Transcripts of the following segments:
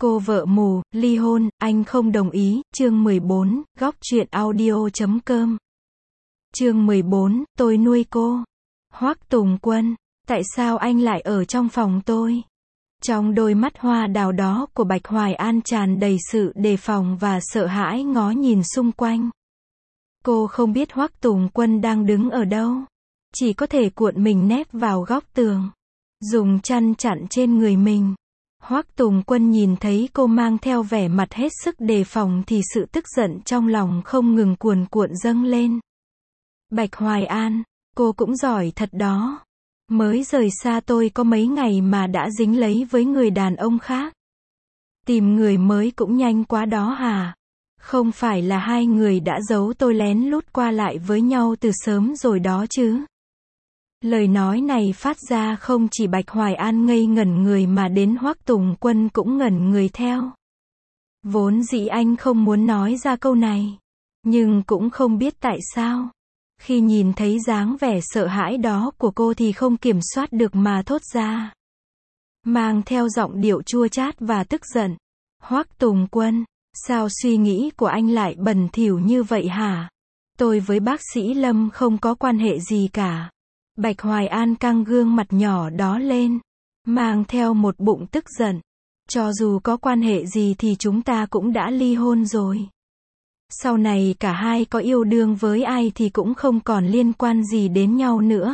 Cô vợ mù, ly hôn, anh không đồng ý, chương 14, góc truyện audio.com. Chương 14, tôi nuôi cô. Hoắc Tùng Quân, tại sao anh lại ở trong phòng tôi? Trong đôi mắt hoa đào đó của Bạch Hoài An tràn đầy sự đề phòng và sợ hãi ngó nhìn xung quanh. Cô không biết Hoắc Tùng Quân đang đứng ở đâu. Chỉ có thể cuộn mình nép vào góc tường. Dùng chăn chặn trên người mình. Hoắc Tùng Quân nhìn thấy cô mang theo vẻ mặt hết sức đề phòng thì sự tức giận trong lòng không ngừng cuồn cuộn dâng lên. Bạch Hoài An, cô cũng giỏi thật đó. Mới rời xa tôi có mấy ngày mà đã dính lấy với người đàn ông khác. Tìm người mới cũng nhanh quá đó hả? Không phải là hai người đã giấu tôi lén lút qua lại với nhau từ sớm rồi đó chứ? Lời nói này phát ra không chỉ Bạch Hoài An ngây ngẩn người mà đến Hoắc Tùng Quân cũng ngẩn người theo. Vốn dĩ anh không muốn nói ra câu này. Nhưng cũng không biết tại sao. Khi nhìn thấy dáng vẻ sợ hãi đó của cô thì không kiểm soát được mà thốt ra. Mang theo giọng điệu chua chát và tức giận. Hoắc Tùng Quân, sao suy nghĩ của anh lại bẩn thỉu như vậy hả? Tôi với bác sĩ Lâm không có quan hệ gì cả. Bạch Hoài An căng gương mặt nhỏ đó lên, mang theo một bụng tức giận. Cho dù có quan hệ gì thì chúng ta cũng đã ly hôn rồi. Sau này cả hai có yêu đương với ai thì cũng không còn liên quan gì đến nhau nữa.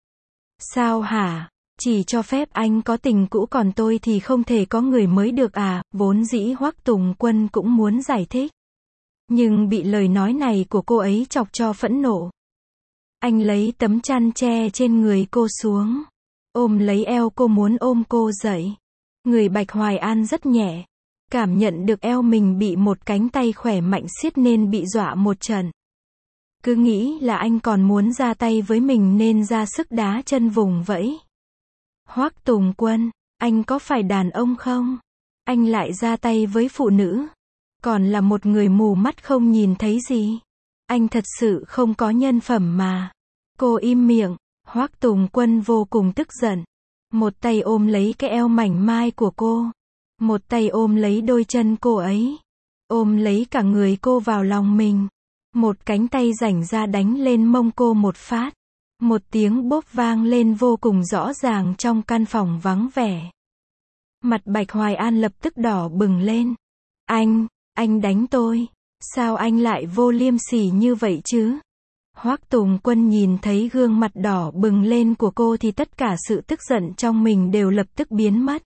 Sao hả? Chỉ cho phép anh có tình cũ còn tôi thì không thể có người mới được à? Vốn dĩ Hoắc Tùng Quân cũng muốn giải thích. Nhưng bị lời nói này của cô ấy chọc cho phẫn nộ. Anh lấy tấm chăn che trên người cô xuống. Ôm lấy eo cô muốn ôm cô dậy. Người Bạch Hoài An rất nhẹ. Cảm nhận được eo mình bị một cánh tay khỏe mạnh siết nên bị dọa một trận. Cứ nghĩ là anh còn muốn ra tay với mình nên ra sức đá chân vùng vẫy. Hoắc Tùng Quân, anh có phải đàn ông không? Anh lại ra tay với phụ nữ. Còn là một người mù mắt không nhìn thấy gì. Anh thật sự không có nhân phẩm mà. Cô im miệng. Hoắc Tùng Quân vô cùng tức giận. Một tay ôm lấy cái eo mảnh mai của cô. Một tay ôm lấy đôi chân cô ấy. Ôm lấy cả người cô vào lòng mình. Một cánh tay rảnh ra đánh lên mông cô một phát. Một tiếng bốp vang lên vô cùng rõ ràng trong căn phòng vắng vẻ. Mặt Bạch Hoài An lập tức đỏ bừng lên. Anh đánh tôi. Sao anh lại vô liêm sỉ như vậy chứ? Hoắc Tùng Quân nhìn thấy gương mặt đỏ bừng lên của cô thì tất cả sự tức giận trong mình đều lập tức biến mất.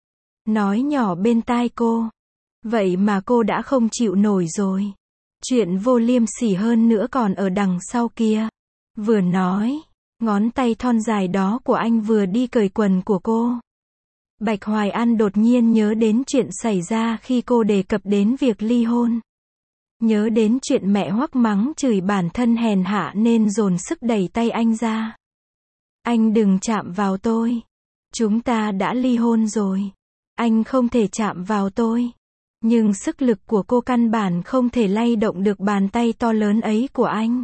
Nói nhỏ bên tai cô. Vậy mà cô đã không chịu nổi rồi. Chuyện vô liêm sỉ hơn nữa còn ở đằng sau kia. Vừa nói, ngón tay thon dài đó của anh vừa đi cởi quần của cô. Bạch Hoài An đột nhiên nhớ đến chuyện xảy ra khi cô đề cập đến việc ly hôn. Nhớ đến chuyện mẹ Hoắc mắng chửi bản thân hèn hạ nên dồn sức đẩy tay anh ra. Anh đừng chạm vào tôi. Chúng ta đã ly hôn rồi. Anh không thể chạm vào tôi. Nhưng sức lực của cô căn bản không thể lay động được bàn tay to lớn ấy của anh.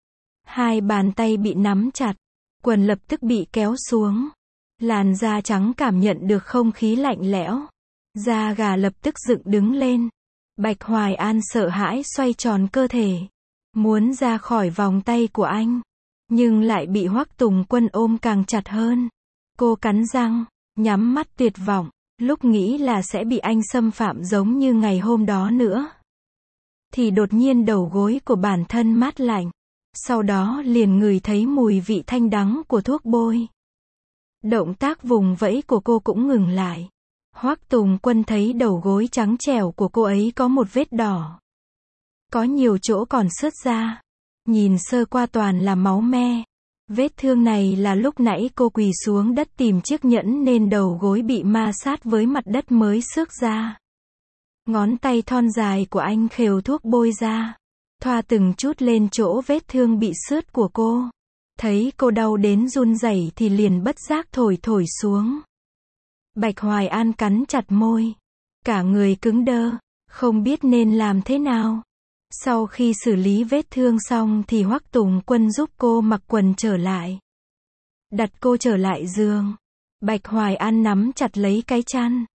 Hai bàn tay bị nắm chặt. Quần lập tức bị kéo xuống. Làn da trắng cảm nhận được không khí lạnh lẽo. Da gà lập tức dựng đứng lên. Bạch Hoài An sợ hãi xoay tròn cơ thể. Muốn ra khỏi vòng tay của anh. Nhưng lại bị Hoắc Tùng Quân ôm càng chặt hơn. Cô cắn răng, nhắm mắt tuyệt vọng. Lúc nghĩ là sẽ bị anh xâm phạm giống như ngày hôm đó nữa. Thì đột nhiên đầu gối của bản thân mát lạnh. Sau đó liền ngửi thấy mùi vị thanh đắng của thuốc bôi. Động tác vùng vẫy của cô cũng ngừng lại. Hoắc Tùng Quân thấy đầu gối trắng trẻo của cô ấy có một vết đỏ. Có nhiều chỗ còn xước ra. Nhìn sơ qua toàn là máu me. Vết thương này là lúc nãy cô quỳ xuống đất tìm chiếc nhẫn nên đầu gối bị ma sát với mặt đất mới xước ra. Ngón tay thon dài của anh khều thuốc bôi ra. Thoa từng chút lên chỗ vết thương bị xước của cô. Thấy cô đau đến run rẩy thì liền bất giác thổi xuống. Bạch Hoài An cắn chặt môi. Cả người cứng đơ. Không biết nên làm thế nào. Sau khi xử lý vết thương xong thì Hoắc Tùng Quân giúp cô mặc quần trở lại. Đặt cô trở lại giường. Bạch Hoài An nắm chặt lấy cái chăn.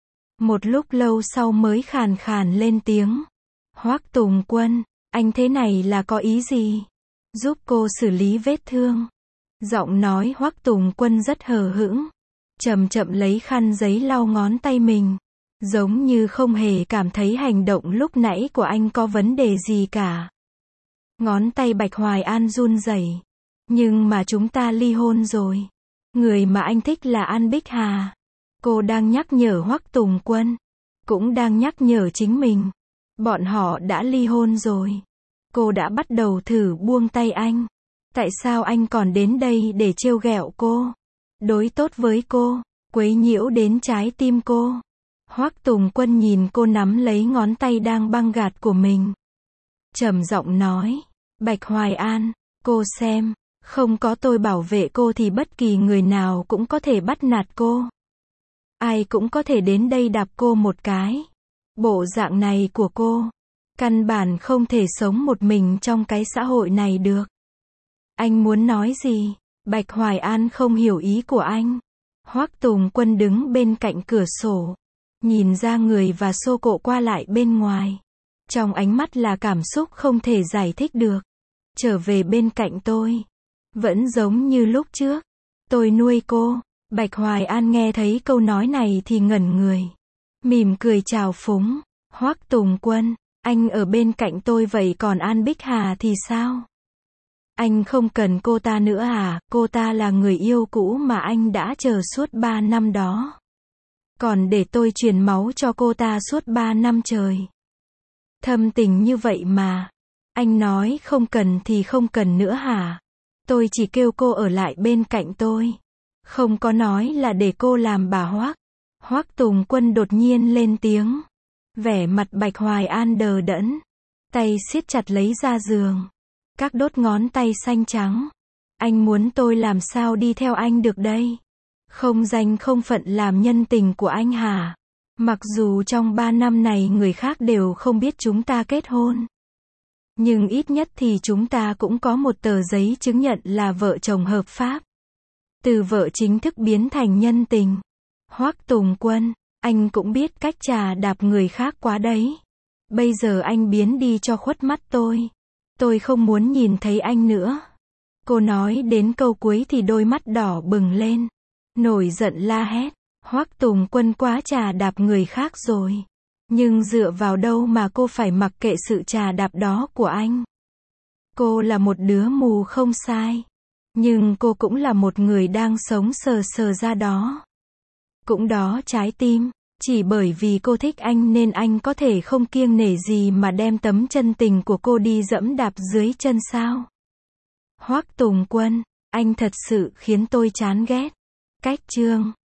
Một lúc lâu sau mới khàn khàn lên tiếng. Hoắc Tùng Quân, anh thế này là có ý gì? Giúp cô xử lý vết thương. Giọng nói Hoắc Tùng Quân rất hờ hững. Chậm chậm lấy khăn giấy lau ngón tay mình. Giống như không hề cảm thấy hành động lúc nãy của anh có vấn đề gì cả. Ngón tay Bạch Hoài An run rẩy. Nhưng mà chúng ta ly hôn rồi. Người mà anh thích là An Bích Hà. Cô đang nhắc nhở Hoắc Tùng Quân. Cũng đang nhắc nhở chính mình. Bọn họ đã ly hôn rồi. Cô đã bắt đầu thử buông tay anh. Tại sao anh còn đến đây để trêu ghẹo cô? Đối tốt với cô, quấy nhiễu đến trái tim cô. Hoắc Tùng Quân nhìn cô nắm lấy ngón tay đang băng gạt của mình. Trầm giọng nói, Bạch Hoài An, cô xem, không có tôi bảo vệ cô thì bất kỳ người nào cũng có thể bắt nạt cô. Ai cũng có thể đến đây đạp cô một cái. Bộ dạng này của cô, căn bản không thể sống một mình trong cái xã hội này được. Anh muốn nói gì? Bạch Hoài An không hiểu ý của anh. Hoắc Tùng Quân đứng bên cạnh cửa sổ, nhìn ra người và xô cộ qua lại bên ngoài. Trong ánh mắt là cảm xúc không thể giải thích được. Trở về bên cạnh tôi. Vẫn giống như lúc trước. Tôi nuôi cô. Bạch Hoài An nghe thấy câu nói này thì ngẩn người. Mỉm cười chào phúng. Hoắc Tùng Quân, anh ở bên cạnh tôi vậy còn An Bích Hà thì sao? Anh không cần cô ta nữa à? Cô ta là người yêu cũ mà anh đã chờ suốt 3 năm đó. Còn để tôi truyền máu cho cô ta suốt 3 năm trời. Thâm tình như vậy mà. Anh nói không cần thì không cần nữa hả? Tôi chỉ kêu cô ở lại bên cạnh tôi. Không có nói là để cô làm bà Hoắc. Hoắc Tùng Quân đột nhiên lên tiếng. Vẻ mặt Bạch Hoài An đờ đẫn. Tay siết chặt lấy ra giường. Các đốt ngón tay xanh trắng. Anh muốn tôi làm sao đi theo anh được đây? Không danh không phận làm nhân tình của anh hả? Mặc dù trong 3 năm này người khác đều không biết chúng ta kết hôn. Nhưng ít nhất thì chúng ta cũng có một tờ giấy chứng nhận là vợ chồng hợp pháp. Từ vợ chính thức biến thành nhân tình. Hoắc Tùng Quân, anh cũng biết cách chà đạp người khác quá đấy. Bây giờ anh biến đi cho khuất mắt tôi. Tôi không muốn nhìn thấy anh nữa. Cô nói đến câu cuối thì đôi mắt đỏ bừng lên. Nổi giận la hét. Hoắc Tùng Quân quá chà đạp người khác rồi. Nhưng dựa vào đâu mà cô phải mặc kệ sự chà đạp đó của anh? Cô là một đứa mù không sai. Nhưng cô cũng là một người đang sống sờ sờ ra đó. Cũng đó trái tim. Chỉ bởi vì cô thích anh nên anh có thể không kiêng nể gì mà đem tấm chân tình của cô đi dẫm đạp dưới chân sao? Hoắc Tùng Quân, anh thật sự khiến tôi chán ghét. Cách chương